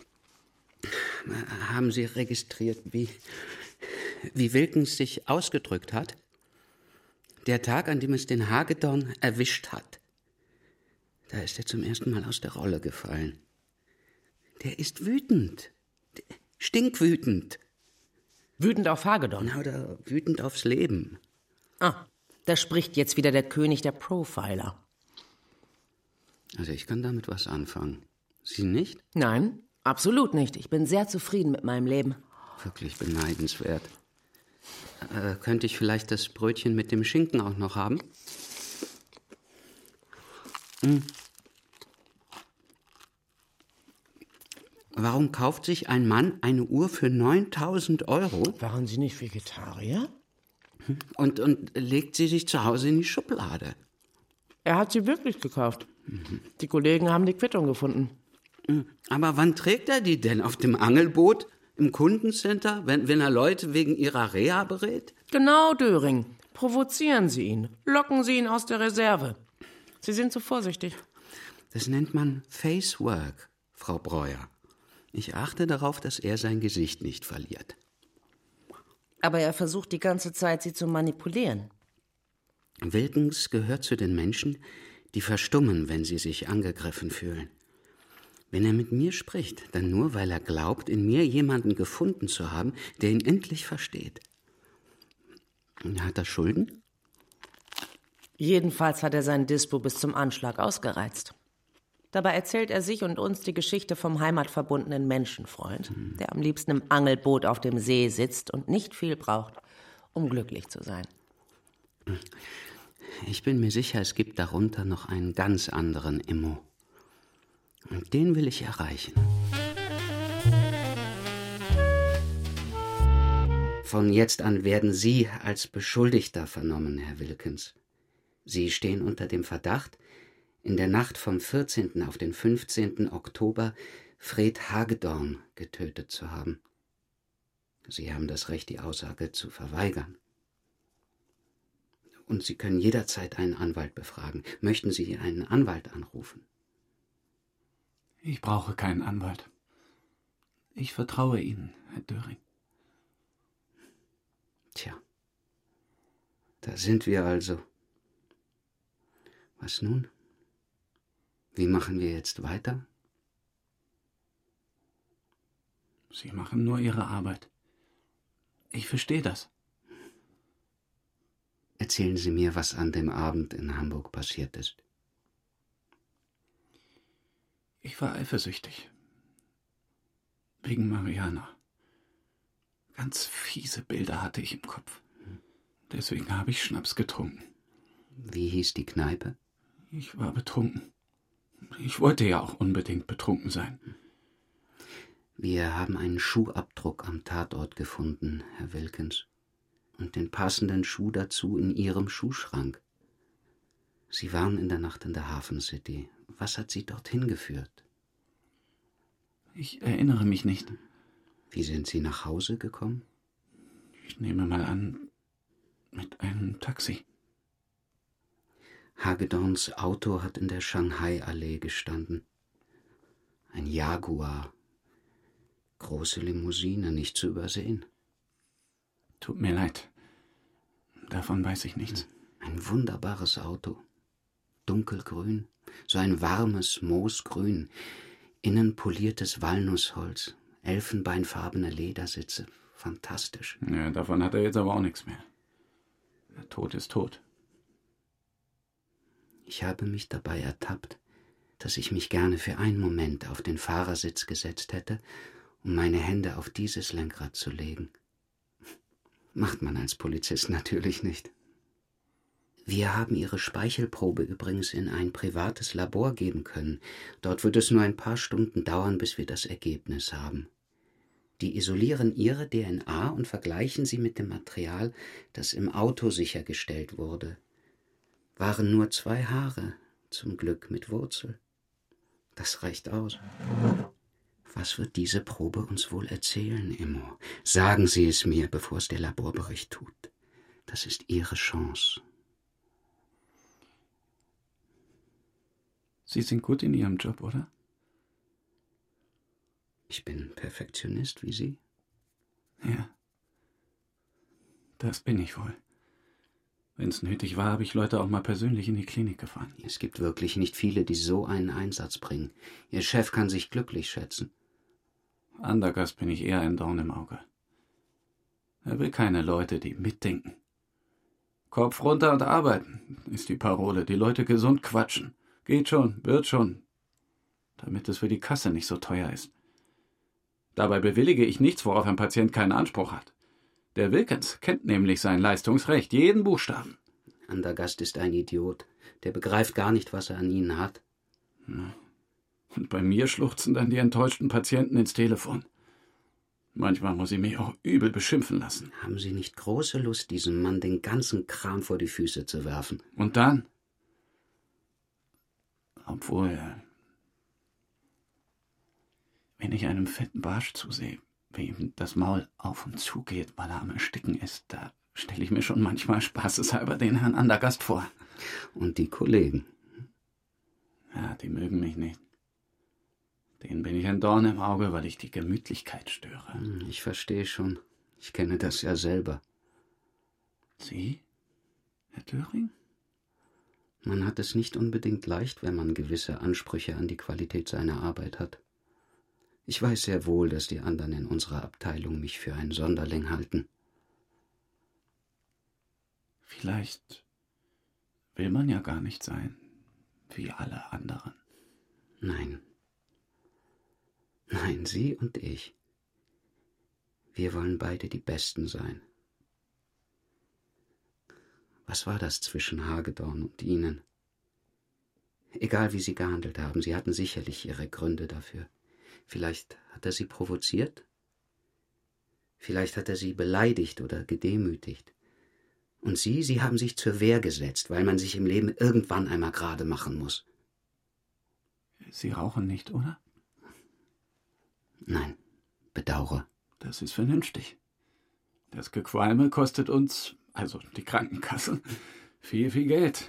Haben Sie registriert, wie Wilkens sich ausgedrückt hat? Der Tag, an dem es den Hagedorn erwischt hat. Da ist er zum ersten Mal aus der Rolle gefallen. Der ist wütend. Stinkwütend. Wütend auf Hagedorn. Oder wütend aufs Leben. Ah, da spricht jetzt wieder der König der Profiler. Also ich kann damit was anfangen. Sie nicht? Nein, absolut nicht. Ich bin sehr zufrieden mit meinem Leben. Wirklich beneidenswert. Könnte ich vielleicht das Brötchen mit dem Schinken auch noch haben? Warum kauft sich ein Mann eine Uhr für 9.000 €? Waren Sie nicht Vegetarier? Und legt sie sich zu Hause in die Schublade? Er hat sie wirklich gekauft. Die Kollegen haben die Quittung gefunden. Aber wann trägt er die denn? Auf dem Angelboot? Im Kundencenter? Wenn er Leute wegen ihrer Reha berät? Genau, Döring. Provozieren Sie ihn. Locken Sie ihn aus der Reserve. Sie sind zu vorsichtig. Das nennt man Facework, Frau Breuer. Ich achte darauf, dass er sein Gesicht nicht verliert. Aber er versucht die ganze Zeit, Sie zu manipulieren. Wilkens gehört zu den Menschen, die verstummen, wenn sie sich angegriffen fühlen. Wenn er mit mir spricht, dann nur, weil er glaubt, in mir jemanden gefunden zu haben, der ihn endlich versteht. Hat er Schulden? Jedenfalls hat er sein Dispo bis zum Anschlag ausgereizt. Dabei erzählt er sich und uns die Geschichte vom heimatverbundenen Menschenfreund, der am liebsten im Angelboot auf dem See sitzt und nicht viel braucht, um glücklich zu sein. Ich bin mir sicher, es gibt darunter noch einen ganz anderen Immo. Und den will ich erreichen. Von jetzt an werden Sie als Beschuldigter vernommen, Herr Wilkens. Sie stehen unter dem Verdacht, in der Nacht vom 14. auf den 15. Oktober Fred Hagedorn getötet zu haben. Sie haben das Recht, die Aussage zu verweigern. Und Sie können jederzeit einen Anwalt befragen. Möchten Sie einen Anwalt anrufen? Ich brauche keinen Anwalt. Ich vertraue Ihnen, Herr Döring. Tja, da sind wir also. Was nun? Wie machen wir jetzt weiter? Sie machen nur Ihre Arbeit. Ich verstehe das. Erzählen Sie mir, was an dem Abend in Hamburg passiert ist. Ich war eifersüchtig. Wegen Mariana. Ganz fiese Bilder hatte ich im Kopf. Deswegen habe ich Schnaps getrunken. Wie hieß die Kneipe? Ich war betrunken. Ich wollte ja auch unbedingt betrunken sein. Wir haben einen Schuhabdruck am Tatort gefunden, Herr Wilkins. Und den passenden Schuh dazu in Ihrem Schuhschrank. Sie waren in der Nacht in der Hafen City. Was hat Sie dorthin geführt? Ich erinnere mich nicht. Wie sind Sie nach Hause gekommen? Ich nehme mal an, mit einem Taxi. Hagedorns Auto hat in der Shanghai-Allee gestanden. Ein Jaguar. Große Limousine, nicht zu übersehen. Tut mir leid. Davon weiß ich nichts. Ein wunderbares Auto. Dunkelgrün, so ein warmes Moosgrün. Innen poliertes Walnussholz, elfenbeinfarbene Ledersitze. Fantastisch. Ja, davon hat er jetzt aber auch nichts mehr. Der Tod ist tot. Ich habe mich dabei ertappt, dass ich mich gerne für einen Moment auf den Fahrersitz gesetzt hätte, um meine Hände auf dieses Lenkrad zu legen. Macht man als Polizist natürlich nicht. Wir haben Ihre Speichelprobe übrigens in ein privates Labor geben können. Dort wird es nur ein paar Stunden dauern, bis wir das Ergebnis haben. Die isolieren Ihre DNA und vergleichen sie mit dem Material, das im Auto sichergestellt wurde. Waren nur 2 Haare, zum Glück mit Wurzel. Das reicht aus. Was wird diese Probe uns wohl erzählen, Immo? Sagen Sie es mir, bevor es der Laborbericht tut. Das ist Ihre Chance. Sie sind gut in Ihrem Job, oder? Ich bin Perfektionist wie Sie. Ja. Das bin ich wohl. Wenn es nötig war, habe ich Leute auch mal persönlich in die Klinik gefahren. Es gibt wirklich nicht viele, die so einen Einsatz bringen. Ihr Chef kann sich glücklich schätzen. Andergast bin ich eher ein Dorn im Auge. Er will keine Leute, die mitdenken. Kopf runter und arbeiten, ist die Parole. Die Leute gesund quatschen. Geht schon, wird schon. Damit es für die Kasse nicht so teuer ist. Dabei bewillige ich nichts, worauf ein Patient keinen Anspruch hat. Der Wilkins kennt nämlich sein Leistungsrecht, jeden Buchstaben. Andergast ist ein Idiot. Der begreift gar nicht, was er an Ihnen hat. Und bei mir schluchzen dann die enttäuschten Patienten ins Telefon. Manchmal muss ich mich auch übel beschimpfen lassen. Haben Sie nicht große Lust, diesem Mann den ganzen Kram vor die Füße zu werfen? Und dann? Obwohl, wenn ich einem fetten Barsch zusehe, wie ihm das Maul auf und zu geht, weil er am Ersticken ist, da stelle ich mir schon manchmal spaßeshalber den Herrn Andergast vor. Und die Kollegen? Ja, die mögen mich nicht. Denen bin ich ein Dorn im Auge, weil ich die Gemütlichkeit störe. Ich verstehe schon. Ich kenne das ja selber. Sie, Herr Döring? Man hat es nicht unbedingt leicht, wenn man gewisse Ansprüche an die Qualität seiner Arbeit hat. Ich weiß sehr wohl, dass die anderen in unserer Abteilung mich für einen Sonderling halten. Vielleicht will man ja gar nicht sein, wie alle anderen. Nein. Nein, Sie und ich. Wir wollen beide die Besten sein. Was war das zwischen Hagedorn und Ihnen? Egal, wie Sie gehandelt haben, Sie hatten sicherlich Ihre Gründe dafür. Vielleicht hat er Sie provoziert? Vielleicht hat er Sie beleidigt oder gedemütigt. Und Sie haben sich zur Wehr gesetzt, weil man sich im Leben irgendwann einmal gerade machen muss. Sie rauchen nicht, oder? Nein, bedauere. Das ist vernünftig. Das Gequalme kostet uns, also die Krankenkasse, viel, viel Geld.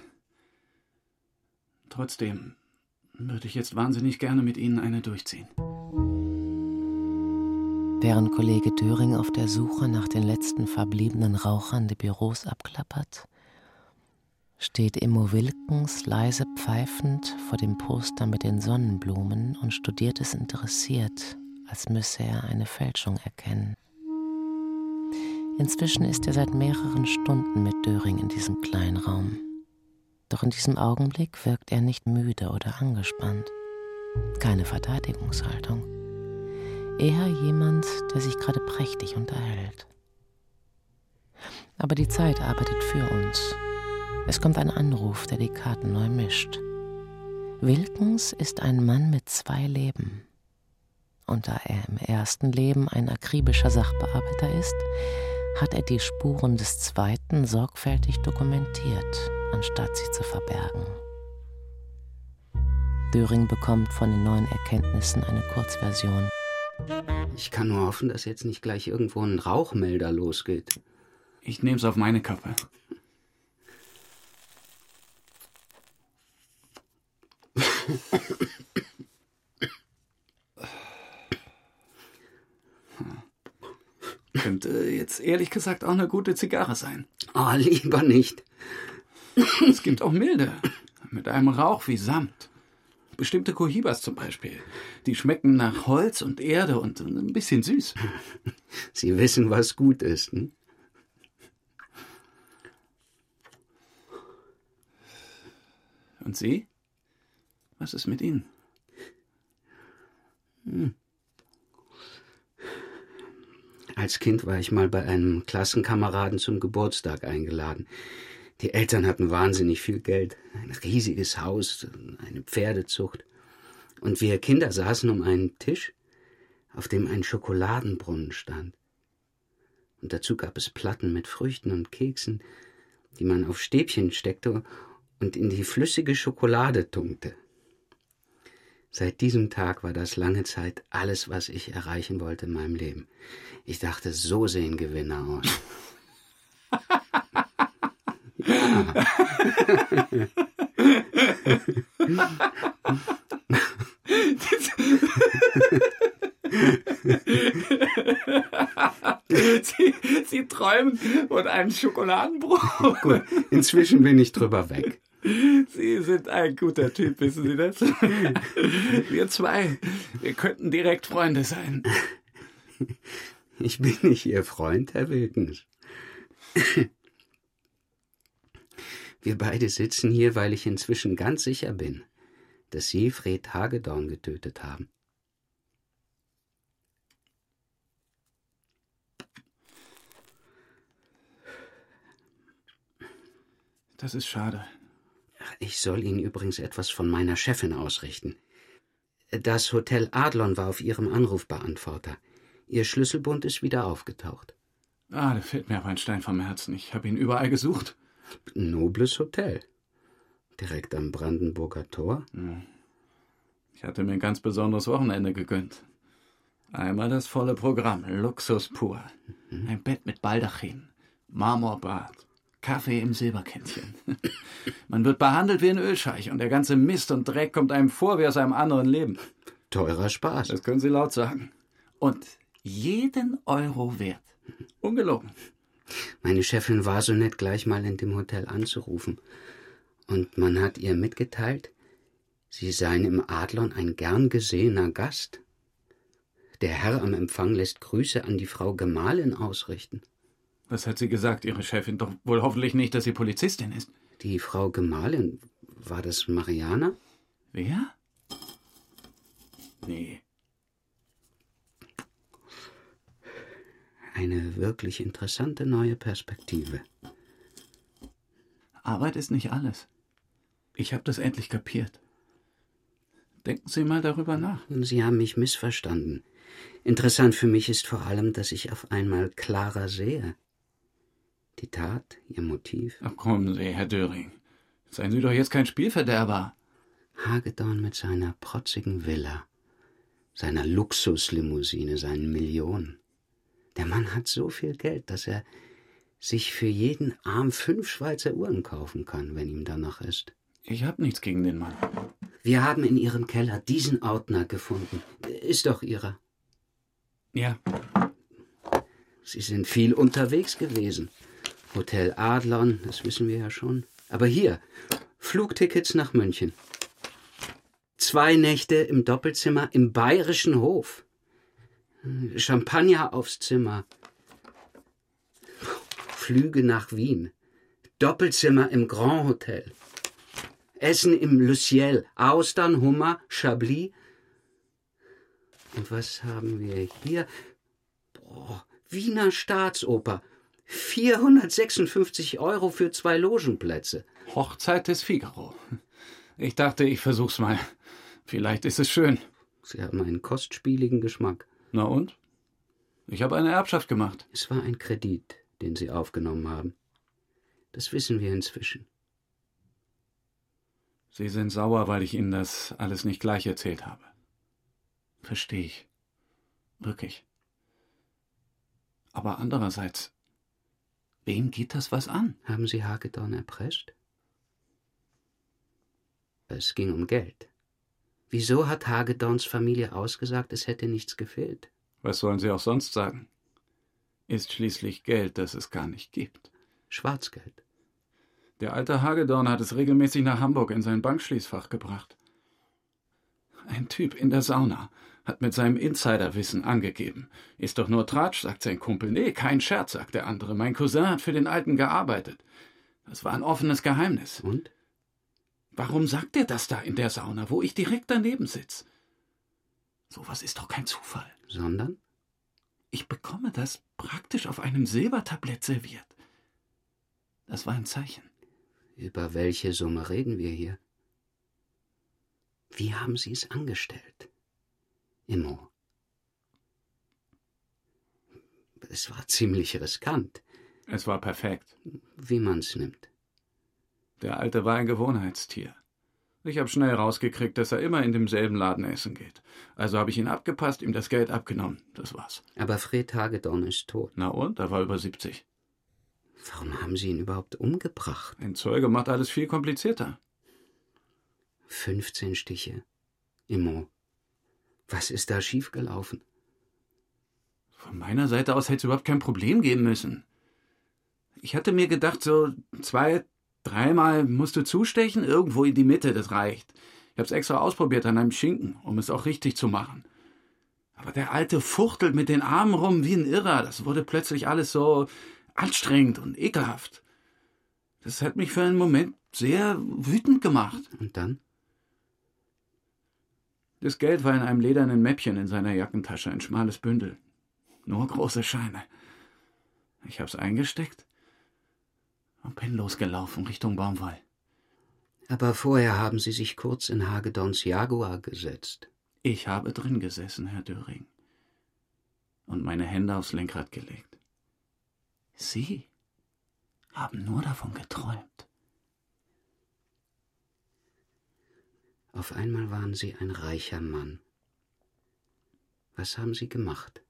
Trotzdem würde ich jetzt wahnsinnig gerne mit Ihnen eine durchziehen. Während Kollege Döring auf der Suche nach den letzten verbliebenen Rauchern die Büros abklappert, steht Immo Wilkens leise pfeifend vor dem Poster mit den Sonnenblumen und studiert es interessiert, als müsse er eine Fälschung erkennen. Inzwischen ist er seit mehreren Stunden mit Döring in diesem kleinen Raum. Doch in diesem Augenblick wirkt er nicht müde oder angespannt. Keine Verteidigungshaltung. Eher jemand, der sich gerade prächtig unterhält. Aber die Zeit arbeitet für uns. Es kommt ein Anruf, der die Karten neu mischt. Wilkens ist ein Mann mit 2 Leben. Und da er im ersten Leben ein akribischer Sachbearbeiter ist, hat er die Spuren des zweiten sorgfältig dokumentiert, anstatt sie zu verbergen. Döring bekommt von den neuen Erkenntnissen eine Kurzversion. Ich kann nur hoffen, dass jetzt nicht gleich irgendwo ein Rauchmelder losgeht. Ich nehm's auf meine Kappe. Könnte jetzt ehrlich gesagt auch eine gute Zigarre sein. Oh, lieber nicht. Es gibt auch milde, mit einem Rauch wie Samt. Bestimmte Cohibas zum Beispiel. Die schmecken nach Holz und Erde und ein bisschen süß. Sie wissen, was gut ist, hm? Und Sie? Was ist mit Ihnen? Als Kind war ich mal bei einem Klassenkameraden zum Geburtstag eingeladen. Die Eltern hatten wahnsinnig viel Geld, ein riesiges Haus, eine Pferdezucht. Und wir Kinder saßen um einen Tisch, auf dem ein Schokoladenbrunnen stand. Und dazu gab es Platten mit Früchten und Keksen, die man auf Stäbchen steckte und in die flüssige Schokolade tunkte. Seit diesem Tag war das lange Zeit alles, was ich erreichen wollte in meinem Leben. Ich dachte, so sehen Gewinner aus. Sie träumen von einem Schokoladenbrot. Gut, inzwischen bin ich drüber weg. Sie sind ein guter Typ, wissen Sie das? Wir 2, wir könnten direkt Freunde sein. Ich bin nicht Ihr Freund, Herr Wilkens. Wir beide sitzen hier, weil ich inzwischen ganz sicher bin, dass Sie Fred Hagedorn getötet haben. Das ist schade. Ich soll Ihnen übrigens etwas von meiner Chefin ausrichten. Das Hotel Adlon war auf Ihrem Anrufbeantworter. Ihr Schlüsselbund ist wieder aufgetaucht. Ah, da fällt mir aber ein Stein vom Herzen. Ich habe ihn überall gesucht. Nobles Hotel. Direkt am Brandenburger Tor. Ich hatte mir ein ganz besonderes Wochenende gegönnt. Einmal das volle Programm, Luxus pur. Ein Bett mit Baldachin, Marmorbad, Kaffee im Silberkännchen. Man wird behandelt wie ein Ölscheich und der ganze Mist und Dreck kommt einem vor wie aus einem anderen Leben. Teurer Spaß. Das können Sie laut sagen. Und jeden Euro wert. Ungelogen. Meine Chefin war so nett, gleich mal in dem Hotel anzurufen. Und man hat ihr mitgeteilt, Sie seien im Adlon ein gern gesehener Gast. Der Herr am Empfang lässt Grüße an die Frau Gemahlin ausrichten. Was hat sie gesagt, Ihre Chefin? Doch wohl hoffentlich nicht, dass sie Polizistin ist. Die Frau Gemahlin, war das Mariana? Wer? Nee. Eine wirklich interessante neue Perspektive. Arbeit ist nicht alles. Ich habe das endlich kapiert. Denken Sie mal darüber nach. Sie haben mich missverstanden. Interessant für mich ist vor allem, dass ich auf einmal klarer sehe. Die Tat, ihr Motiv. Ach, kommen Sie, Herr Döring. Seien Sie doch jetzt kein Spielverderber. Hagedorn mit seiner protzigen Villa, seiner Luxuslimousine, seinen Millionen. Der Mann hat so viel Geld, dass er sich für jeden Arm 5 Schweizer Uhren kaufen kann, wenn ihm danach ist. Ich habe nichts gegen den Mann. Wir haben in Ihrem Keller diesen Ordner gefunden. Ist doch Ihrer. Ja. Sie sind viel unterwegs gewesen. Hotel Adlon, das wissen wir ja schon. Aber hier, Flugtickets nach München. 2 Nächte im Doppelzimmer im Bayerischen Hof. Champagner aufs Zimmer. Flüge nach Wien. Doppelzimmer im Grand Hotel. Essen im Le Ciel. Austern, Hummer, Chablis. Und was haben wir hier? Wiener Staatsoper. 456 € für 2 Logenplätze. Hochzeit des Figaro. Ich dachte, ich versuch's mal. Vielleicht ist es schön. Sie haben einen kostspieligen Geschmack. Na und? Ich habe eine Erbschaft gemacht. Es war ein Kredit, den Sie aufgenommen haben. Das wissen wir inzwischen. Sie sind sauer, weil ich Ihnen das alles nicht gleich erzählt habe. Verstehe ich. Wirklich. Aber andererseits, wem geht das was an? Haben Sie Hagedorn erpresst? Es ging um Geld. Wieso hat Hagedorns Familie ausgesagt, es hätte nichts gefehlt? Was sollen Sie auch sonst sagen? Ist schließlich Geld, das es gar nicht gibt. Schwarzgeld. Der alte Hagedorn hat es regelmäßig nach Hamburg in sein Bankschließfach gebracht. Ein Typ in der Sauna hat mit seinem Insiderwissen angegeben. Ist doch nur Tratsch, sagt sein Kumpel. Nee, kein Scherz, sagt der andere. Mein Cousin hat für den Alten gearbeitet. Das war ein offenes Geheimnis. Und? Warum sagt er das da in der Sauna, wo ich direkt daneben sitze? Sowas ist doch kein Zufall. Sondern? Ich bekomme das praktisch auf einem Silbertablett serviert. Das war ein Zeichen. Über welche Summe reden wir hier? Wie haben Sie es angestellt? Immo. Es war ziemlich riskant. Es war perfekt. Wie man's nimmt. Der Alte war ein Gewohnheitstier. Ich habe schnell rausgekriegt, dass er immer in demselben Laden essen geht. Also habe ich ihn abgepasst, ihm das Geld abgenommen. Das war's. Aber Fred Hagedorn ist tot. Na und? Er war über 70. Warum haben Sie ihn überhaupt umgebracht? Ein Zeuge macht alles viel komplizierter. 15 Stiche. Immo. Was ist da schiefgelaufen? Von meiner Seite aus hätte es überhaupt kein Problem geben müssen. Ich hatte mir gedacht, so 2, 3 Mal musst du zustechen, irgendwo in die Mitte, das reicht. Ich hab's extra ausprobiert an einem Schinken, um es auch richtig zu machen. Aber der Alte fuchtelt mit den Armen rum wie ein Irrer. Das wurde plötzlich alles so anstrengend und ekelhaft. Das hat mich für einen Moment sehr wütend gemacht. Und dann? Das Geld war in einem ledernen Mäppchen in seiner Jackentasche, ein schmales Bündel. Nur große Scheine. Ich hab's eingesteckt und bin losgelaufen Richtung Baumwall. Aber vorher haben Sie sich kurz in Hagedorns Jaguar gesetzt. Ich habe drin gesessen, Herr Döring, und meine Hände aufs Lenkrad gelegt. Sie haben nur davon geträumt. Auf einmal waren Sie ein reicher Mann. Was haben Sie gemacht?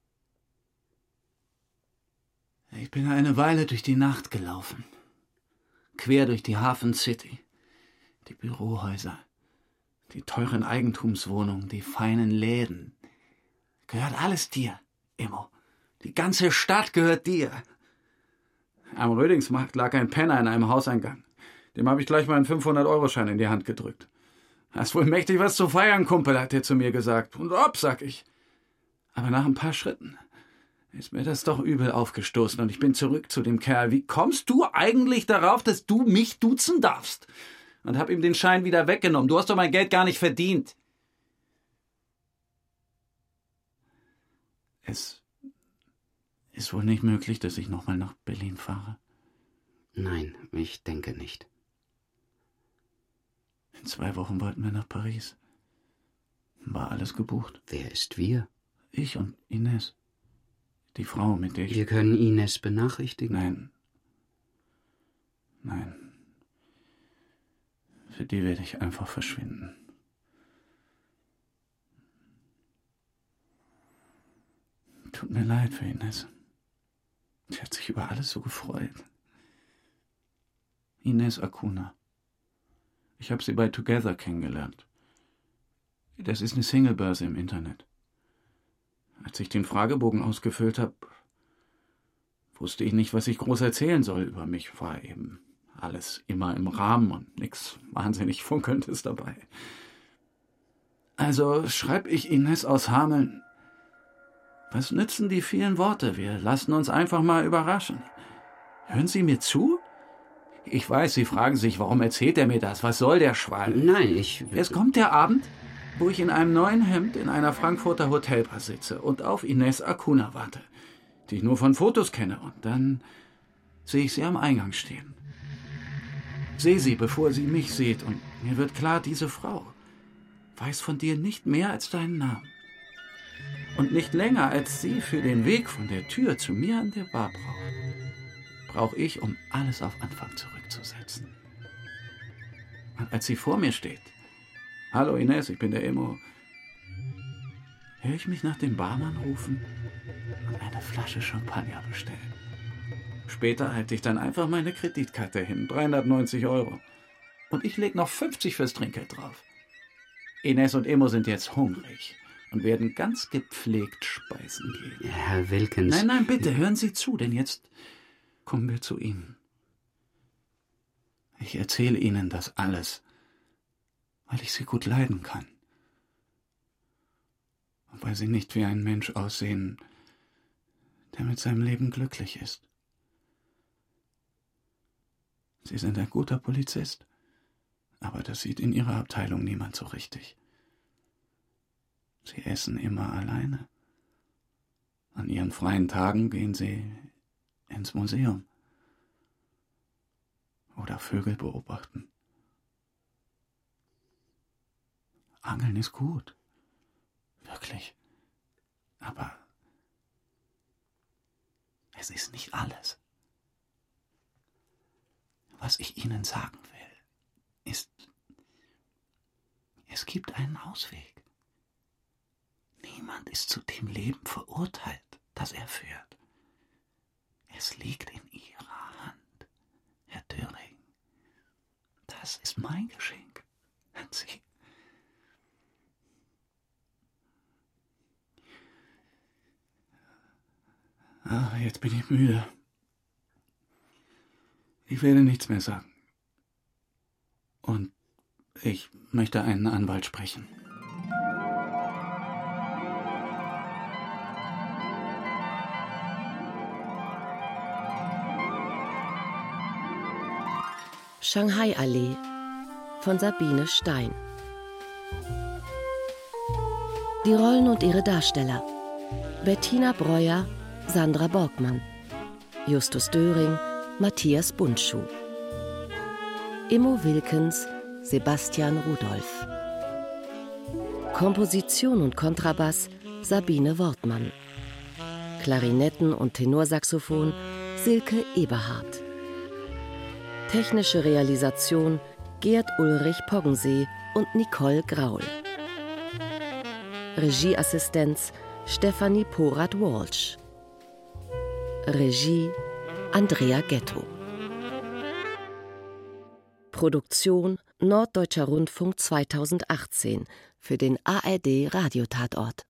Ich bin eine Weile durch die Nacht gelaufen. Quer durch die Hafen City. Die Bürohäuser, die teuren Eigentumswohnungen, die feinen Läden. Gehört alles dir, Immo. Die ganze Stadt gehört dir. Am Rödingsmarkt lag ein Penner in einem Hauseingang. Dem habe ich gleich mal einen 500-Euro-Schein in die Hand gedrückt. Hast wohl mächtig was zu feiern, Kumpel, hat er zu mir gesagt. Und ob, sag ich. Aber nach ein paar Schritten ist mir das doch übel aufgestoßen und ich bin zurück zu dem Kerl. Wie kommst du eigentlich darauf, dass du mich duzen darfst? Und hab ihm den Schein wieder weggenommen. Du hast doch mein Geld gar nicht verdient. Es ist wohl nicht möglich, dass ich nochmal nach Berlin fahre. Nein, ich denke nicht. In 2 Wochen wollten wir nach Paris. War alles gebucht. Wer ist wir? Ich und Ines. Die Frau, mit der ich... Wir können Ines benachrichtigen. Nein. Für die werde ich einfach verschwinden. Tut mir leid für Ines. Sie hat sich über alles so gefreut. Ines Acuna. Ich habe sie bei Together kennengelernt. Das ist eine Singlebörse im Internet. Als ich den Fragebogen ausgefüllt habe, wusste ich nicht, was ich groß erzählen soll. Über mich war eben alles immer im Rahmen und nichts wahnsinnig Funkelndes dabei. Also schreibe ich Ines aus Hameln: Was nützen die vielen Worte? Wir lassen uns einfach mal überraschen. Hören Sie mir zu? Ich weiß, Sie fragen sich, warum erzählt er mir das? Was soll der Schwall? Nein, Es kommt der Abend, wo ich in einem neuen Hemd in einer Frankfurter Hotelbar sitze und auf Ines Acuna warte, die ich nur von Fotos kenne. Und dann sehe ich sie am Eingang stehen. Sehe sie, bevor sie mich sieht, und mir wird klar, diese Frau weiß von dir nicht mehr als deinen Namen. Und nicht länger, als sie für den Weg von der Tür zu mir an der Bar brauche ich, um alles auf Anfang zurückzusetzen. Und als sie vor mir steht: Hallo Ines, ich bin der Immo, höre ich mich nach dem Barmann rufen und eine Flasche Champagner bestellen. Später halte ich dann einfach meine Kreditkarte hin, 390 €. Und ich lege noch 50 fürs Trinkgeld drauf. Ines und Immo sind jetzt hungrig und werden ganz gepflegt speisen gehen. Herr Wilkens... Nein, bitte, hören Sie zu, denn jetzt kommen wir zu Ihnen. Ich erzähle Ihnen das alles, weil ich Sie gut leiden kann. Und weil Sie nicht wie ein Mensch aussehen, der mit seinem Leben glücklich ist. Sie sind ein guter Polizist, aber das sieht in Ihrer Abteilung niemand so richtig. Sie essen immer alleine. An Ihren freien Tagen gehen Sie ins Museum oder Vögel beobachten. Angeln ist gut, wirklich, aber es ist nicht alles. Was ich Ihnen sagen will, ist, es gibt einen Ausweg. Niemand ist zu dem Leben verurteilt, das er führt. Es liegt in Ihrer Hand, Herr Döring. Das ist mein Geschenk an Sie. Jetzt bin ich müde. Ich werde nichts mehr sagen. Und ich möchte einen Anwalt sprechen. Shanghai-Allee von Sabine Stein. Die Rollen und ihre Darsteller: Bettina Breuer, Sandra Borgmann, Justus Döring, Matthias Bundschuh, Immo Wilkens, Sebastian Rudolph. Komposition und Kontrabass Sabine Wortmann. Klarinetten und Tenorsaxophon Silke Eberhardt. Technische Realisation Gerd Ulrich Poggensee und Nicole Graul. Regieassistenz Stefanie Porath-Walsh. Regie Andrea Ghetto. Produktion Norddeutscher Rundfunk 2018 für den ARD Radiotatort.